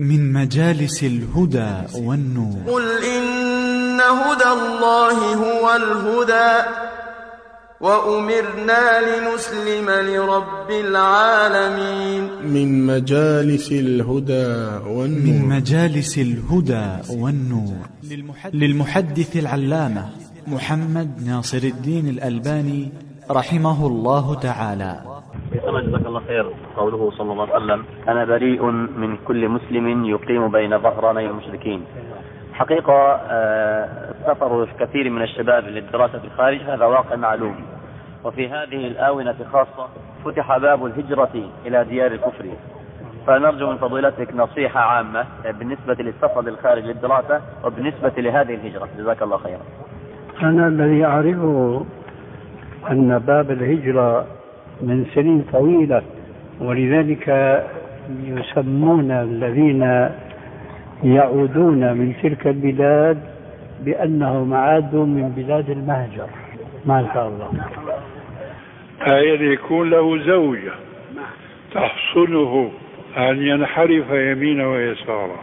من مجالس الهدى والنور. قل إن هدى الله هو الهدى وأمرنا لنسلم لرب العالمين. من مجالس الهدى والنور. من مجالس الهدى والنور للمحدث العلامة محمد ناصر الدين الألباني رحمه الله تعالى. جزاك الله خير. قوله صلى الله عليه وسلم: أنا بريء من كل مسلم يقيم بين ظهراني المشركين. حقيقة سفر كثير من الشباب للدراسة في الخارج هذا واقع معلوم، وفي هذه الآونة خاصة فتح باب الهجرة إلى ديار الكفر، فنرجو من فضيلتك نصيحة عامة بالنسبة للسفر للخارج للدراسة وبالنسبة لهذه الهجرة. جزاك الله خيرا. أنا الذي أعرفه أن باب الهجرة من سنين طويلة، ولذلك يسمون الذين يعودون من تلك البلاد بأنهم عادوا من بلاد المهجر. ما شاء الله. يكون له زوجة تحصنه أن ينحرف يمينا ويسارا،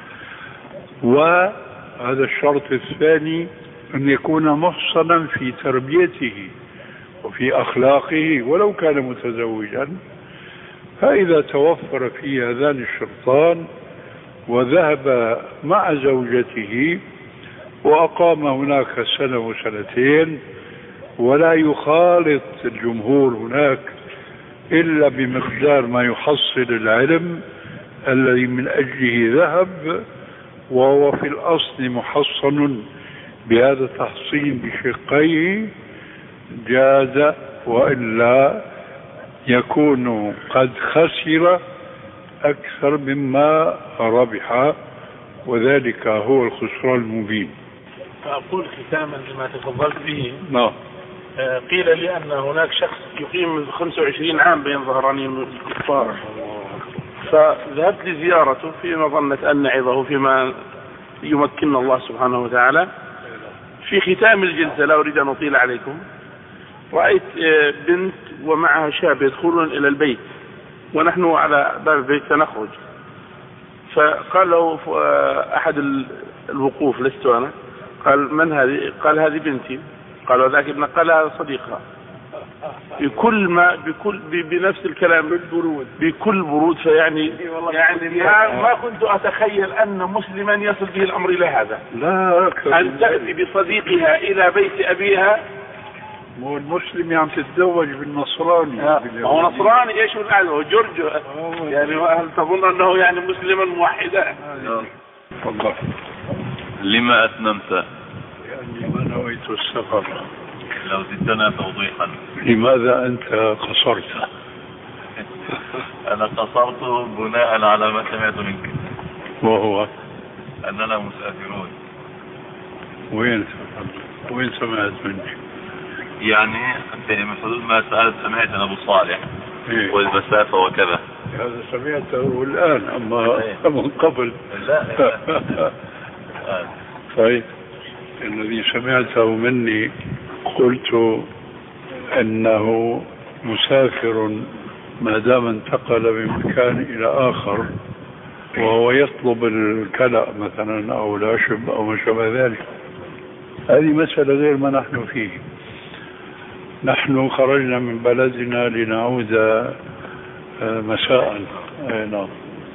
وهذا الشرط الثاني أن يكون محصنا في تربيته وفي أخلاقه ولو كان متزوجا. فإذا توفر فيه هذان الشرطان وذهب مع زوجته وأقام هناك سنة وسنتين ولا يخالط الجمهور هناك إلا بمقدار ما يحصل العلم الذي من أجله ذهب، وهو في الأصل محصن بهذا التحصين بشقيه، جاز، وإلا يكون قد خسر أكثر مما ربح، وذلك هو الخسران المبين. فأقول ختاما لما تفضلت به، قيل لي أن هناك شخص يقيم 25 عام بين ظهراني الكفار، فذهبت لزيارته في مظنة أن نعظه فيما يمكننا الله سبحانه وتعالى. في ختام الجلسة، لا أريد أن أطيل عليكم، رأيت بنت ومعها شاب يدخلون إلى البيت ونحن على باب البيت سنخرج، فقال له أحد الوقوف، لست أنا، قال: من هذه؟ قال: هذه بنتي. قال: وذاك ابن؟ قال: هذا صديقها. بنفس الكلام، بكل برود. فيعني ما كنت أتخيل أن مسلما يصل به الأمر إلى هذا، لا أن تأتي بصديقها إلى بيت أبيها. مو المسلم يعني تتزوج بالنصراني. هو نصراني ايش هو جورج يعني، هل تظن انه يعني مسلما موحدا؟ تفضل. لما اتممت؟ لاني ما نويت السفر. لو زدتنا توضيحا. لماذا انت قصرت؟ انا قصرت بناء على ما سمعت منك، وهو اننا مسافرون. وين سمعت مني؟ يعني من حدود ما سمعت أنا أبو صالح والمسافة وكذا. هذا سمعته الآن، أما من قبل لا. طيب، الذي سمعته مني قلت أنه مسافر ما دام انتقل من مكان إلى آخر، وهو يطلب الكلأ مثلا أو العشب أو ما شابه ذلك. هذه مسألة غير ما نحن فيه. نحن خرجنا من بلدنا لنعود مساء. نعم.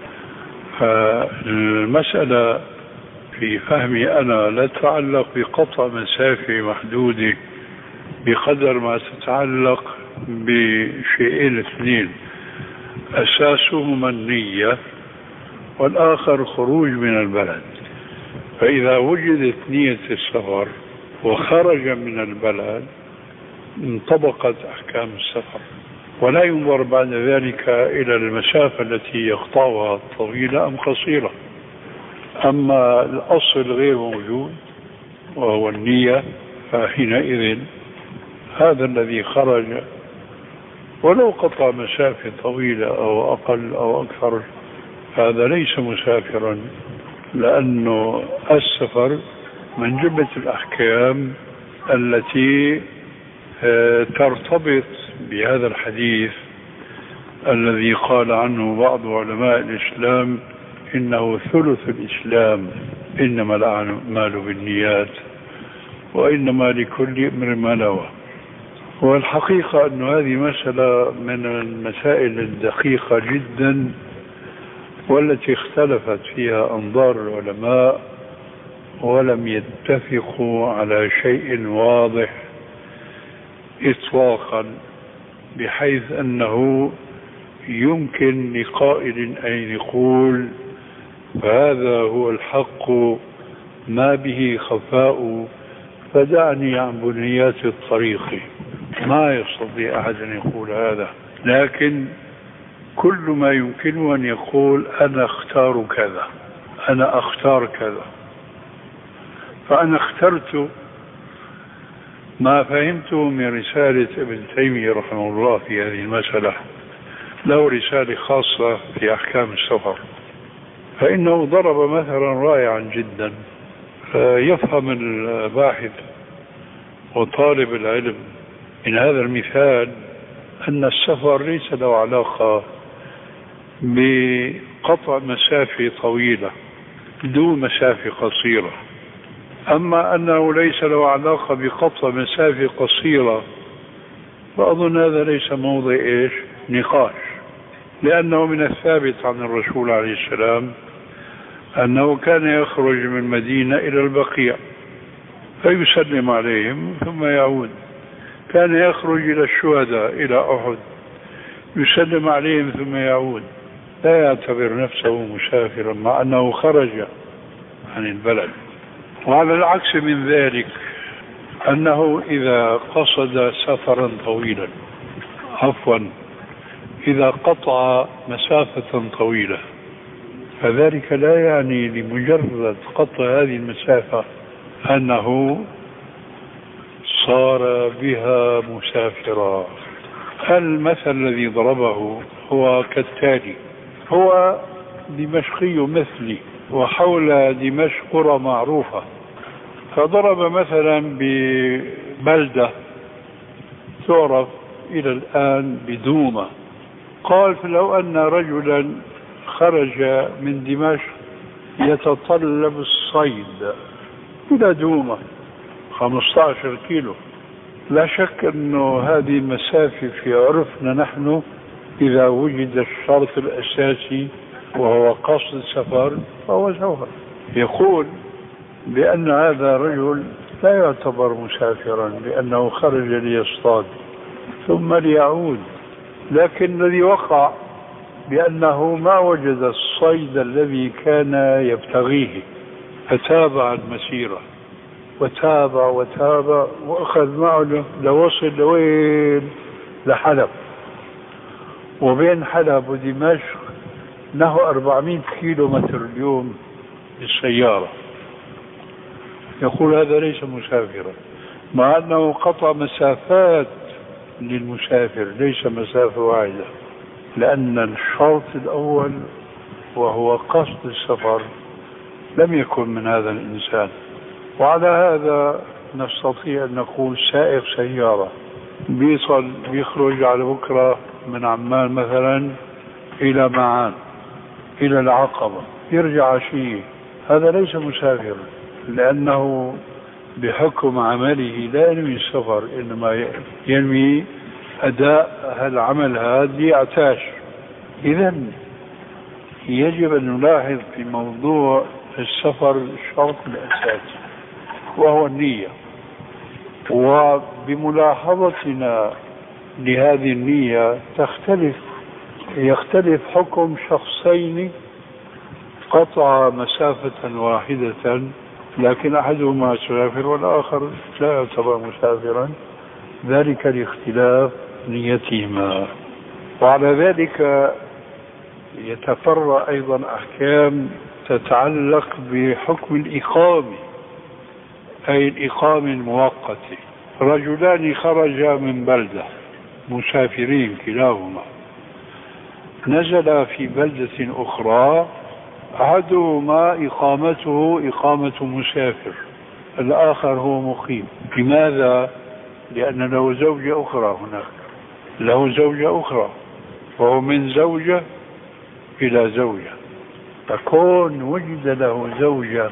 فالمسألة في فهمي أنا لا تتعلق بقطع مسافة محدودة بقدر ما تتعلق بشيئين اثنين، أساسهما النية والآخر خروج من البلد. فإذا وجدت نية السفر وخرج من البلد انطبقت أحكام السفر، ولا ينظر بعد ذلك إلى المسافة التي يقطعها طويلة أم قصيرة. أما الأصل غير موجود وهو النية، فحينئذ هذا الذي خرج ولو قطع مسافة طويلة أو أقل أو أكثر هذا ليس مسافرا، لأنه السفر من جملة الأحكام التي ترتبط بهذا الحديث الذي قال عنه بعض علماء الإسلام: إنه ثلث الإسلام، إنما الأعمال بالنيات وإنما لكل امرئ ما نوى. والحقيقة أن هذه مسألة من المسائل الدقيقة جدا، والتي اختلفت فيها أنظار العلماء ولم يتفقوا على شيء واضح إطلاقا، بحيث أنه يمكن لقائل أن يقول فهذا هو الحق ما به خفاء فدعني عن بنيات الطريق. ما يستطيع أحد أن يقول هذا، لكن كل ما يمكنه أن يقول أنا أختار كذا، أنا أختار كذا. فأنا اخترت ما فهمته من رسالة ابن تيمية رحمه الله في هذه المسألة. له رسالة خاصة في أحكام السفر، فإنه ضرب مثلا رائعا جدا يفهم الباحث وطالب العلم من هذا المثال أن السفر ليس له علاقة بقطع مسافة طويلة دون مسافة قصيرة، أما أنه ليس له علاقة بقطع مسافة قصيرة فأظن هذا ليس موضع نقاش، لأنه من الثابت عن الرسول عليه السلام أنه كان يخرج من مدينة إلى البقيع فيسلم عليهم ثم يعود، كان يخرج إلى الشهداء إلى أحد يسلم عليهم ثم يعود، لا يعتبر نفسه مسافرا مع أنه خرج عن البلد. وعلى العكس من ذلك أنه إذا قصد سفرا طويلا إذا قطع مسافة طويلة فذلك لا يعني لمجرد قطع هذه المسافة أنه صار بها مسافرا. المثل الذي ضربه هو كالتالي: هو دمشقي مثلي وحول دمشق قرى معروفة، فضرب مثلا ببلدة تعرف إلى الآن بدومة، قال فلو أن رجلا خرج من دمشق يتطلب الصيد إلى دومة 15 كيلو، لا شك أنه هذه المسافة في عرفنا نحن إذا وجد الشرط الأساسي وهو قصد السفر فهو سفر. يقول بأن هذا الرجل لا يعتبر مسافرا لأنه خرج ليصطاد ثم ليعود، لكن الذي وقع بأنه ما وجد الصيد الذي كان يبتغيه فتابع المسيرة وتابع وأخذ معه لوصل لوين؟ لحلب، وبين حلب ودمشق نحو 400 كيلو متر اليوم بالسيارة. يقول هذا ليس مسافرا مع أنه قطع مسافات للمسافر ليس مسافة واحدة، لأن الشرط الأول وهو قصد السفر لم يكن من هذا الإنسان. وعلى هذا نستطيع أن نقول سائق سيارة بيخرج على بكرة من عمان مثلا إلى معان إلى العقبة يرجع عشية، هذا ليس مسافرا لأنه بحكم عمله لا ينوي السفر، إنما ينوي أداء العمل هذا يعتاش. إذن يجب أن نلاحظ في موضوع السفر الشرط الأساسي وهو النية، وبملاحظتنا لهذه النية يختلف حكم شخصين قطع مسافة واحدة لكن أحدهما مسافر والآخر لا يعتبر مسافرا، ذلك لاختلاف نيتهما. وعلى ذلك يتفرع أيضا أحكام تتعلق بحكم الإقامة، أي الإقامة المؤقتة. رجلان خرجا من بلدة مسافرين كلاهما، نزل في بلدة أخرى، أحدهما إقامته إقامة مسافر، الآخر هو مقيم. لماذا؟ لأن له زوجة أخرى، هناك له زوجة أخرى وهو من زوجة إلى زوجة، فكون وجد له زوجة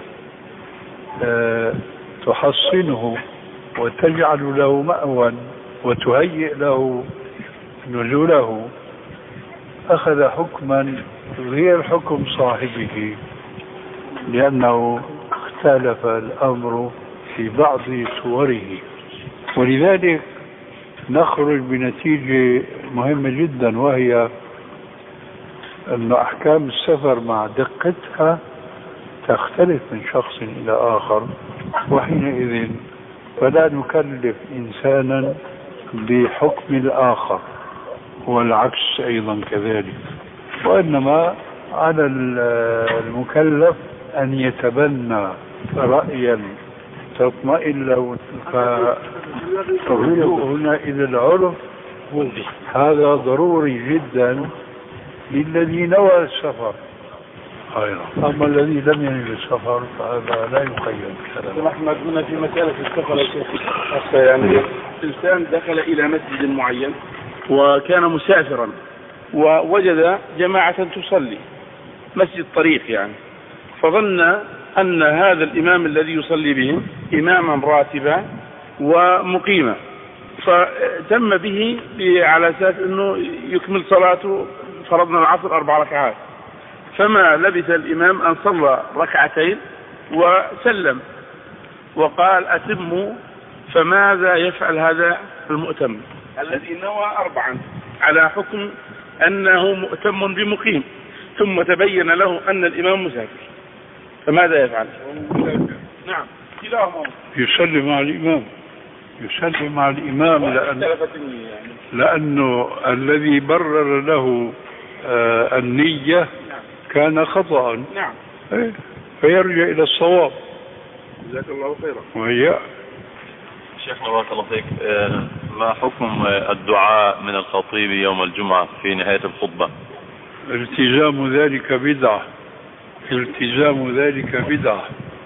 تحصنه وتجعل له مأوى وتهيئ له نزوله، أخذ حكما غير حكم صاحبه، لأنه اختلف الأمر في بعض صوره. ولذلك نخرج بنتيجة مهمة جدا، وهي أن أحكام السفر مع دقتها تختلف من شخص إلى آخر، وحينئذ فلا نكلف إنسانا بحكم الآخر، والعكس أيضا كذلك. وإنما على المكلف أن يتبنى رأيا تطمئن له، فالرجوع هنا إلى العرف هذا ضروري جدا للذي نوى السفر. أما الذي لم ينوي السفر فهذا لا يقيد. أحمد، هنا في مسألة السفر يا شيخ، يعني إنسان دخل إلى مسجد معين وكان مسافرا ووجد جماعة تصلي، مسجد طريق يعني، فظن أن هذا الإمام الذي يصلي بهم إماما راتبا ومقيما، فتم به على أساس أنه يكمل صلاته، فرضنا العصر 4 ركعات، فما لبث الإمام أن صلى ركعتين وسلم وقال أتموا. فماذا يفعل هذا المؤتم الذي نوى 4 على حكم أنه مؤتم بمقيم، ثم تبين له أن الإمام مسافر، فماذا يفعل؟ نعم، كلاهما يسلم مع الإمام لأنه الذي برر له النية كان خطأ. نعم. فيرجع إلى الصواب. جزاك الله خيرا. وهي شيخنا بارك الله فيك، ما حكم الدعاء من الخطيب يوم الجمعة في نهاية الخطبة؟ التزام ذلك بدعة،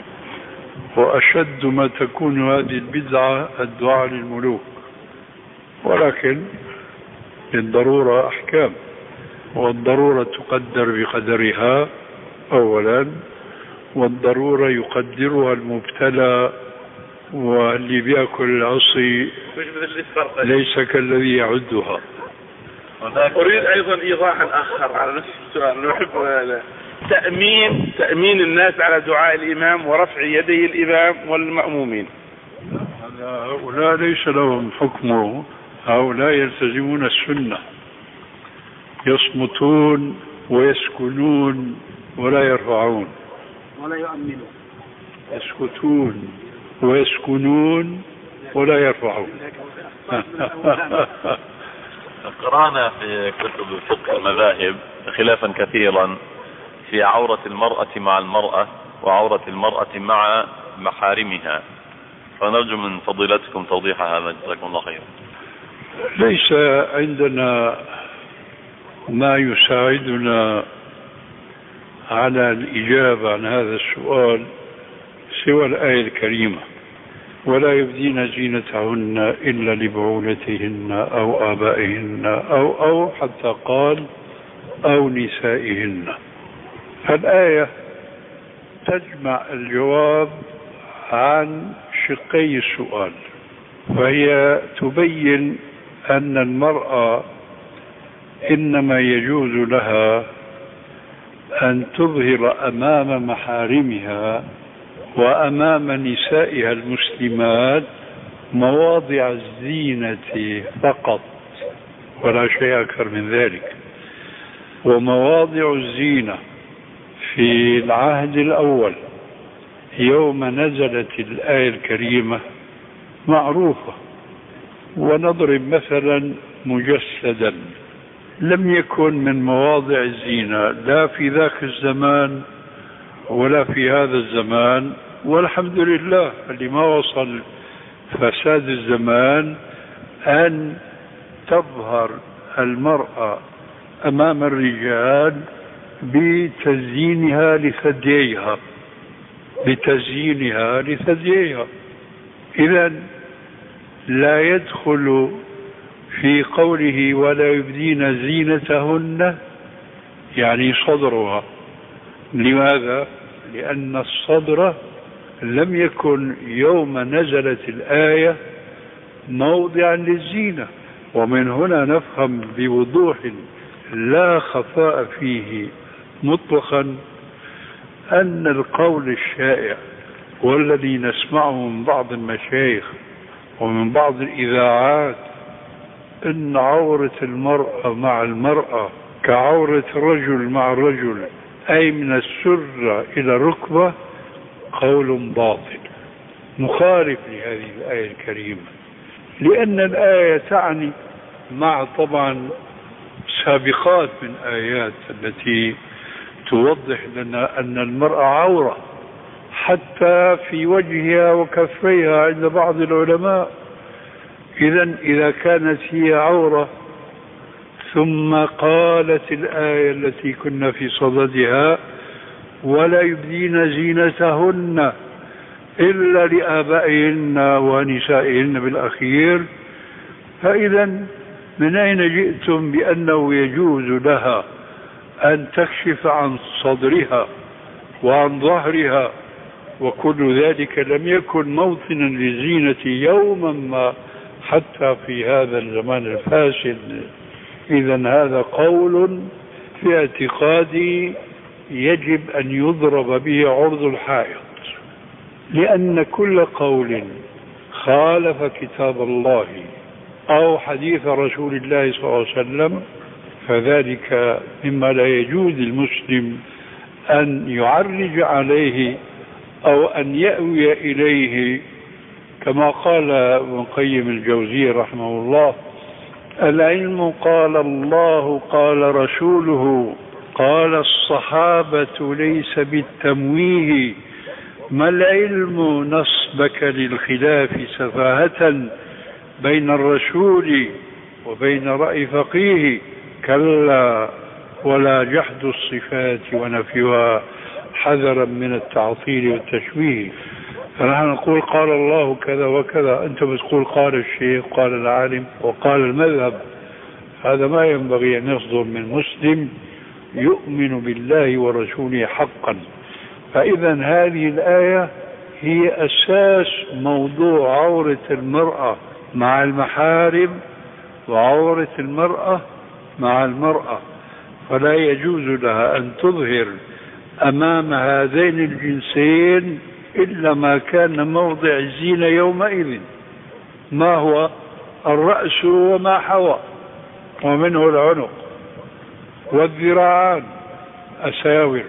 وأشد ما تكون هذه البدعة الدعاء للملوك، ولكن للضرورة أحكام، والضرورة تقدر بقدرها أولا، والضرورة يقدرها المبتلى، واللي بيأكل العصي ليس كالذي يعدها. أريد أيضا إيضاحا آخر على نفس السؤال، نحب تأمين الناس على دعاء الإمام ورفع يدي الإمام والمأمومين. هؤلاء ليس لهم حكمه، هؤلاء يلتزمون السنة، يصمتون ويسكنون ولا يرفعون ولا يؤمنون، يسكتون ويسكنون ولا يرفعون. قرأنا في كتب فقه المذاهب خلافا كثيرا في عورة المرأة مع المرأة وعورة المرأة مع محارمها، فنرجو من فضيلتكم توضيح هذا، جزاكم الله خيرا. ليس عندنا ما يساعدنا على الإجابة عن هذا السؤال سوى الآية الكريمة: ولا يبدين زينتهن إلا لبعولتهن أو آبائهن أو حتى قال أو نسائهن. فالآية تجمع الجواب عن شقي السؤال، وهي تبين أن المرأة إنما يجوز لها أن تظهر أمام محارمها وأمام نسائها المسلمات مواضع الزينة فقط، ولا شيء أكثر من ذلك. ومواضع الزينة في العهد الأول يوم نزلت الآية الكريمة معروفة. ونضرب مثلا مجسدا لم يكن من مواضع الزينة لا في ذاك الزمان ولا في هذا الزمان، والحمد لله اللي ما وصل فساد الزمان أن تظهر المرأة أمام الرجال بتزيينها لثدييها. إذن لا يدخل في قوله ولا يبدين زينتهن يعني صدرها، لماذا؟ لأن الصدر لم يكن يوم نزلت الآية موضعا للزينة. ومن هنا نفهم بوضوح لا خفاء فيه مطلقا أن القول الشائع والذي نسمعه من بعض المشايخ ومن بعض الإذاعات أن عورة المرأة مع المرأة كعورة الرجل مع الرجل، أي من السرة إلى الركبة، قول باطل مخالف لهذه الآية الكريمة، لأن الآية تعني مع طبعا سابقات من آيات التي توضح لنا أن المرأة عورة حتى في وجهها وكفيها عند بعض العلماء. إذا كانت هي عورة ثم قالت الآية التي كنا في صددها ولا يبدين زينتهن إلا لآبائهن ونسائهن بالأخير، فإذا من أين جئتم بأنه يجوز لها أن تكشف عن صدرها وعن ظهرها؟ وكل ذلك لم يكن موطنا للزينة يوما ما حتى في هذا الزمان الفاسد. إذا هذا قول في اعتقادي يجب أن يضرب به عرض الحائط، لأن كل قول خالف كتاب الله أو حديث رسول الله صلى الله عليه وسلم فذلك مما لا يجوز للمسلم أن يعرج عليه أو أن يأوي إليه. كما قال ابن القيم الجوزي رحمه الله: العلم قال الله قال رسوله قال الصحابة ليس بالتمويه، ما العلم نصبك للخلاف سفاهة بين الرسول وبين رأي فقيه، كلا ولا جحد الصفات ونفيها حذرا من التعطيل والتشبيه. فنحن نقول قال الله كذا وكذا، أنت بتقول قال الشيخ قال العالم وقال المذهب. هذا ما ينبغي أن يصدر من مسلم يؤمن بالله ورسوله حقا. فإذا هذه الآية هي أساس موضوع عورة المرأة مع المحارم وعورة المرأة مع المرأة، فلا يجوز لها أن تظهر أمام هذين الجنسين إلا ما كان موضع الزينة يومئذ، ما هو الرأس وما حوى، ومنه العنق والذراعان أساور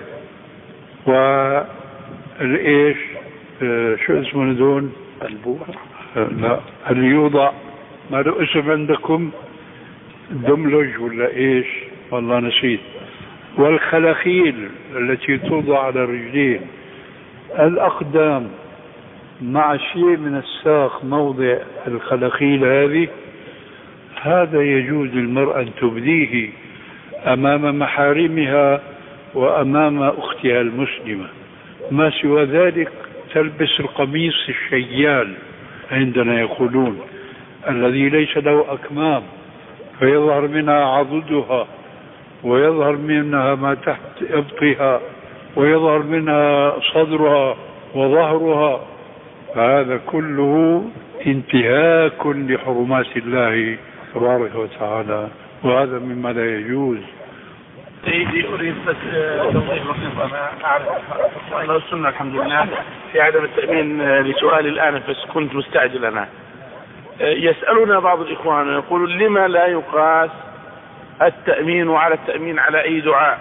والإيش شو اسمه دون البوع، لا اللي يوضع ما له اسم عندكم، دملج ولا إيش والله نسيت، والخلاخيل التي توضع على الرجلين، الأقدام مع شيء من الساق موضع الخلاخيل هذه، هذا يجوز للمرأة أن تبديه أمام محارمها وأمام أختها المسلمة. ما سوى ذلك تلبس القميص الشيال عندنا يقولون، الذي ليس له أكمام فيظهر منها عضدها ويظهر منها ما تحت إبطها ويظهر منها صدرها وظهرها، فهذا كله انتهاك لحرمات الله تبارك وتعالى، وهذا مما لا يجوز. سيدي أريد بس توضيح بسيط. أنا أعرف أن السنة الحمد لله في عدم التأمين لسؤالي الآن، بس كنت مستعجل أنا. يسألنا بعض الإخوان يقولون لما لا يقاس التأمين على التأمين على أي دعاء،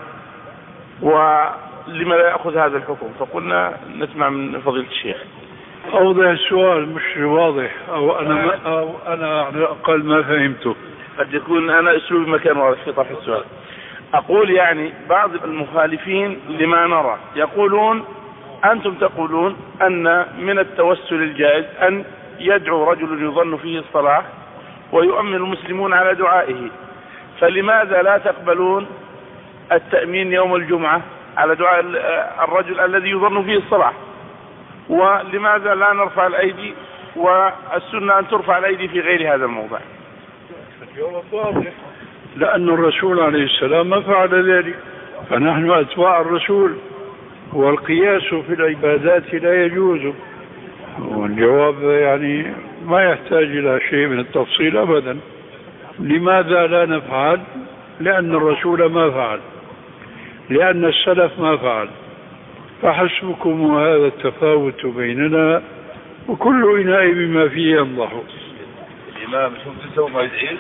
ولما لا يأخذ هذا الحكم؟ فقلنا نسمع من فضيلة الشيخ. أوضح السؤال مش واضح، أو أنا على الأقل ما فهمته. قد يكون أنا أسلوبي مكان واضح في طرح السؤال. أقول يعني بعض المخالفين لما نرى يقولون أنتم تقولون أن من التوسل الجائز أن يدعو رجل يظن فيه الصلاح ويؤمن المسلمون على دعائه، فلماذا لا تقبلون التأمين يوم الجمعة على دعاء الرجل الذي يظن فيه الصلاح؟ ولماذا لا نرفع الأيدي والسنة أن ترفع الأيدي في غير هذا الموضع؟ لأن الرسول عليه السلام ما فعل ذلك، فنحن أتباع الرسول والقياس في العبادات لا يجوز. والجواب يعني ما يحتاج إلى شيء من التفصيل أبدا. لماذا لا نفعل؟ لأن الرسول ما فعل، لأن السلف ما فعل، فحسبكم هذا التفاوت بيننا، وكل إناء بما فيه ينضح. الإمام شو بتسوي ما يزعل؟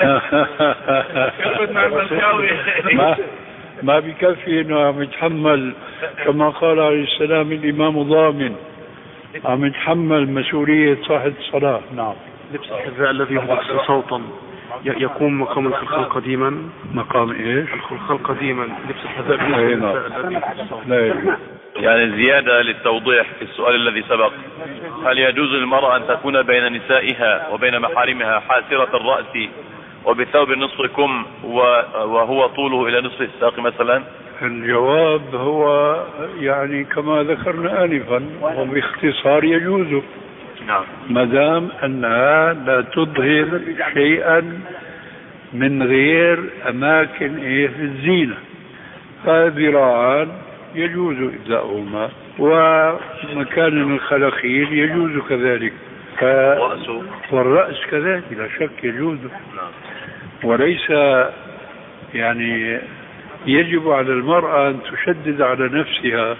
ما بكفي انه عم يتحمل كما قال عليه السلام الامام ضامن، عم يتحمل مسؤولية صاحب الصلاة. نعم. لبس الحذاء الذي يحدث صوتا يكون مقام الخلخال قديما. مقام ايش؟ الخلخال قديما، لبس الحذاء لا يجوز. يعني زيادة للتوضيح في السؤال الذي سبق، هل يجوز للمرأة أن تكون بين نسائها وبين محارمها حاسرة الرأس وبثوب نصف كم وهو طوله إلى نصف الساق مثلا؟ الجواب هو يعني كما ذكرنا آنفا، وباختصار يجوز. نعم. ما دام أنها لا تظهر شيئا من غير أماكن في الزينة، فذراعان يجوز إبداؤهما، ومكان الخلخيل يجوز كذلك، والرأس كذلك لا شك يجوز. وليس يعني يجب على المرأة أن تشدد على نفسها،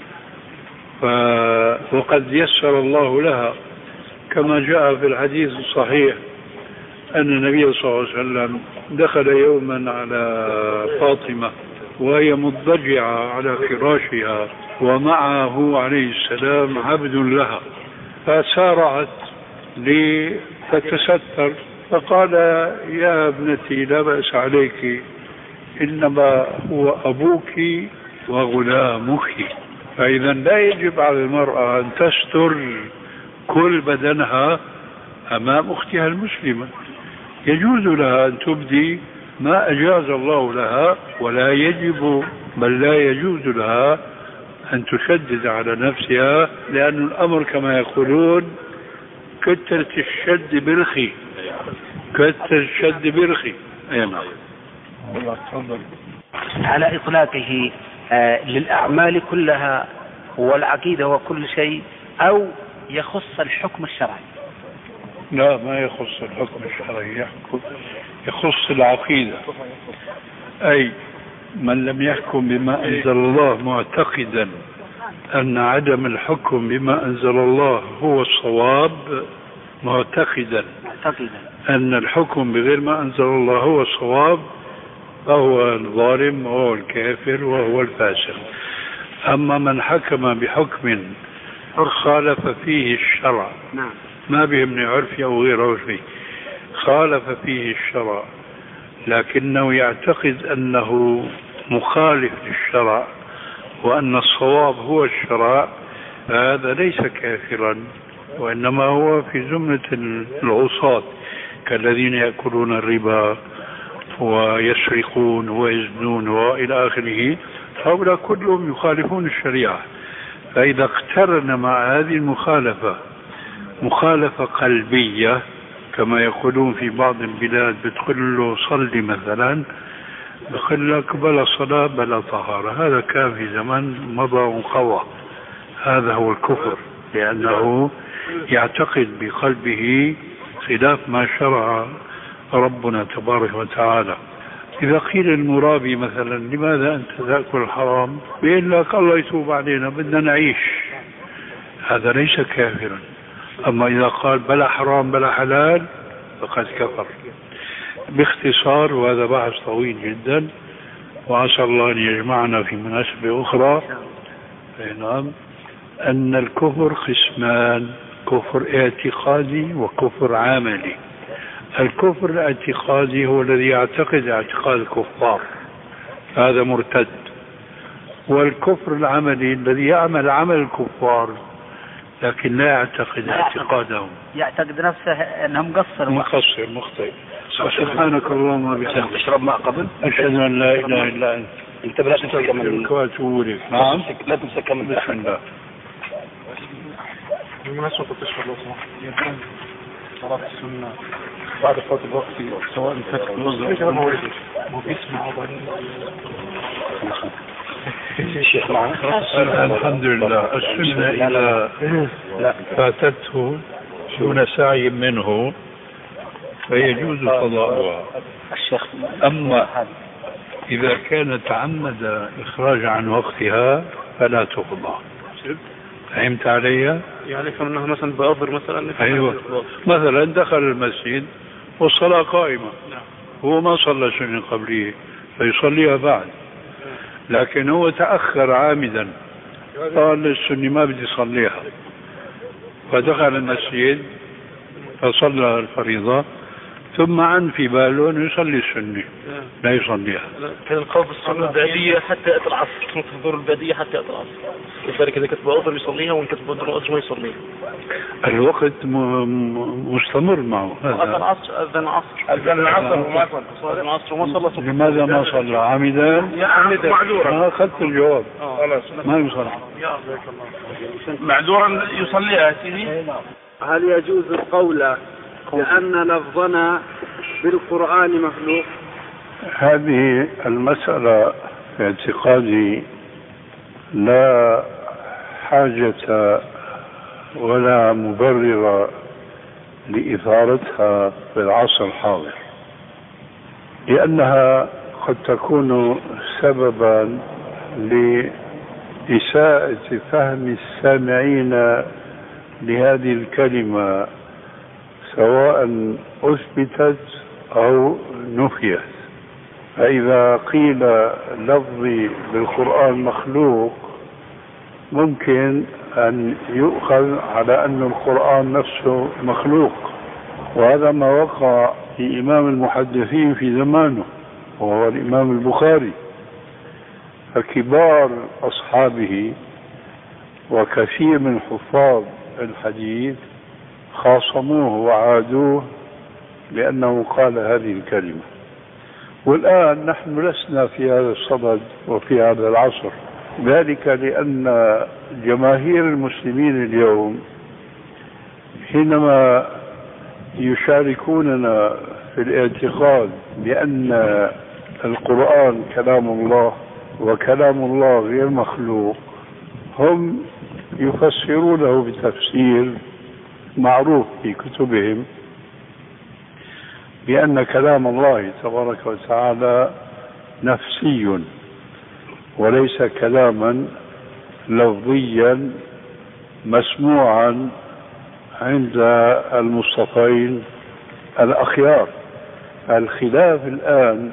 وقد يسر الله لها كما جاء في الحديث الصحيح أن النبي صلى الله عليه وسلم دخل يوما على فاطمة وهي مضطجعة على فراشها ومعه عليه السلام عبد لها، فسارعت لتتستر، فقال يا ابنتي لا بأس عليك، إنما هو أبوك وغلامك. فإذا لا يجب على المرأة أن تستر كل بدنها أمام أختها المسلمة، يجوز لها أن تبدي ما أجاز الله لها، ولا يجب بل لا يجوز لها أن تشدد على نفسها، لأن الأمر كما يقولون كترة الشد برخي، كترة الشد برخي. نعم. على إطلاقه للأعمال كلها والعقيدة وكل شيء، أو يخص الحكم الشرعي؟ لا، ما يخص الحكم الشرعي، يخص العقيدة. أي من لم يحكم بما أنزل الله معتقدا أن عدم الحكم بما أنزل الله هو الصواب، معتقدا أن الحكم بغير ما أنزل الله هو الصواب، فهو الظالم وهو الكافر وهو الفاسق. أما من حكم بحكم خالف فيه الشرع، ما بيهمني عرفي أو غير عرفي، خالف فيه الشرع لكنه يعتقد أنه مخالف للشرع وأن الصواب هو الشرع، هذا ليس كافرا، وإنما هو في زمرة العصاة كالذين يأكلون الربا ويسرقون ويزنون وإلى آخره، هؤلاء كلهم يخالفون الشريعة. فإذا اقترن مع هذه المخالفة مخالفة قلبية كما يقولون في بعض البلاد، بتقول له صلي مثلا، بقول لك بلا صلاة بلا طهارة، هذا كان في زمن مضى وانقضى، هذا هو الكفر، لأنه يعتقد بقلبه خلاف ما شرع ربنا تبارك وتعالى. إذا قيل المرابي مثلا لماذا أنت تأكل الحرام، بيقول لك الله يتوب علينا بدنا نعيش، هذا ليس كافرا. أما إذا قال بلا حرام بلا حلال فقد كفر. باختصار، وهذا بحث طويل جدا وعسى الله أن يجمعنا في مناسبة أخرى، نعم، أن الكفر قسمان: كفر اعتقادي وكفر عملي. الكفر الاعتقادي هو الذي يعتقد اعتقاد الكفار، هذا مرتد. والكفر العملي الذي يعمل عمل الكفار لكن لا يعتقد اعتقادهم، يعتقد نفسه انه مقصر مخطئ. سبحانك اللهم وبحمدك، اشرب ماء قبل، اشهد ان لا اله الا انت، انت لا تمسك من نعم، لا تمسك من بسم الله. بالمناسبة تشهر لو سمحت صلاة السنة بعد فوات الوقت، سواء فتح الوزر أو اسمع الشيخ معنا الحمد لله. السنة إذا فاتته دون سعي منه فيجوز قضاؤها. أما إذا كان تعمد إخراج عن وقتها فلا تقضى. فهمت علي؟ يعني كأنه مثلا بأضر مثلا. أيوة، مثلا دخل المسجد والصلاة قائمة، هو ما صلى سنة قبليه فيصليها بعد، لكن هو تأخر عامدا قال السنة ما بدي صليها، فدخل المسجد فصلى الفريضة ثم عن في باله أنه يصلي السنة لا يصليها. كان القول بالسنة البعدية حتى يأتي العصر، تنتظر البعدية حتى يأتي العصر، لذلك إذا كتب أضر يصليها وإن كتب أضر ما يصليها. الوقت مستمر معه. أذن العصر وما صلى. لماذا ما صلى عمدا؟ معذورا. أخذت الجواب. ما يصلي. معذورا يصليها سيدي. هل يجوز القول لأن لفظنا بالقرآن مخلوق؟ هذه المسألة في اعتقادي لا حاجة ولا مبرر لإثارتها في العصر الحاضر، لأنها قد تكون سببا لإساءة فهم السامعين لهذه الكلمة سواء أثبتت أو نفيت. فإذا قيل لفظي بالقرآن مخلوق ممكن أن يؤخذ على أن القرآن نفسه مخلوق، وهذا ما وقع في إمام المحدثين في زمانه وهو الإمام البخاري. فكبار أصحابه وكثير من حفاظ الحديث خاصموه وعادوه لأنه قال هذه الكلمة. والآن نحن لسنا في هذا الصدد وفي هذا العصر، ذلك لأن جماهير المسلمين اليوم حينما يشاركوننا في الاعتقاد بأن القرآن كلام الله وكلام الله غير مخلوق، هم يفسرونه بتفسير معروف في كتبهم بأن كلام الله تبارك وتعالى نفسي وليس كلاما لفظيا مسموعا عند المصطفين الأخيار. الخلاف الآن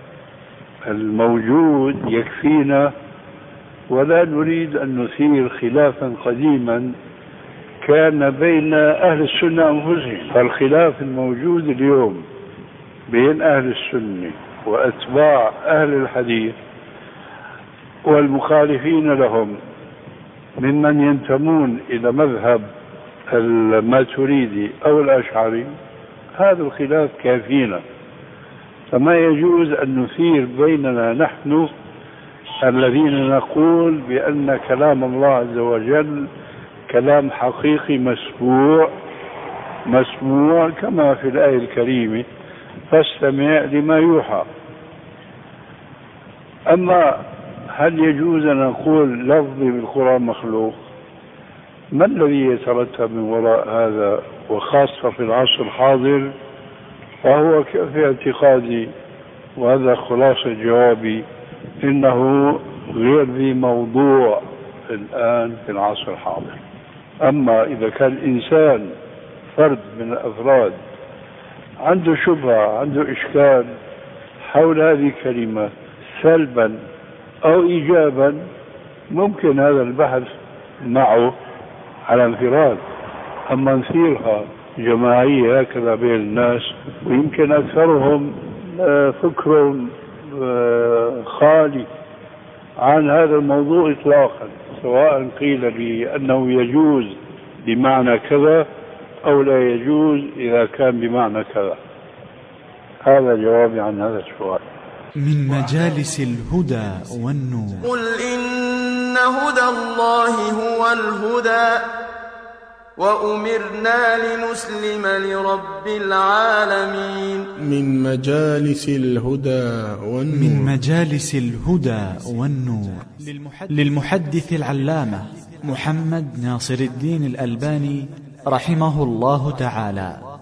الموجود يكفينا ولا نريد أن نثير خلافا قديما كان بين أهل السنة أنفسهم. فالخلاف الموجود اليوم بين أهل السنة وأتباع أهل الحديث والمخالفين لهم ممن ينتمون إلى مذهب الماتريدي أو الأشعري، هذا الخلاف كافينا. فما يجوز أن نثير بيننا نحن الذين نقول بأن كلام الله عز وجل كلام حقيقي مسموع كما في الآية الكريمة فاستمع لما يوحى. أما هل يجوز أن نقول لفظي بالقرآن مخلوق؟ ما الذي يترتب من وراء هذا وخاصة في العصر الحاضر؟ وهو في اعتقادي وهذا خلاصة جوابي إنه غير ذي موضوع الآن في العصر الحاضر. أما إذا كان الإنسان فرد من الأفراد عنده شبهة عنده إشكال حول هذه الكلمة سلبا أو إيجابا ممكن هذا البحث معه على انفراد. أما نثيرها جماعية هكذا بين الناس ويمكن أكثرهم فكر خالي عن هذا الموضوع إطلاقا، سواء قيل لي أنه يجوز بمعنى كذا أو لا يجوز إذا كان بمعنى كذا. هذا جوابي عن هذا السؤال. من مجالس الهدى والنور. قل إن هدى الله هو الهدى وأمرنا لنسلم لرب العالمين. من مجالس الهدى والنور. من مجالس الهدى والنور للمحدث العلامة محمد ناصر الدين الألباني رحمه الله تعالى.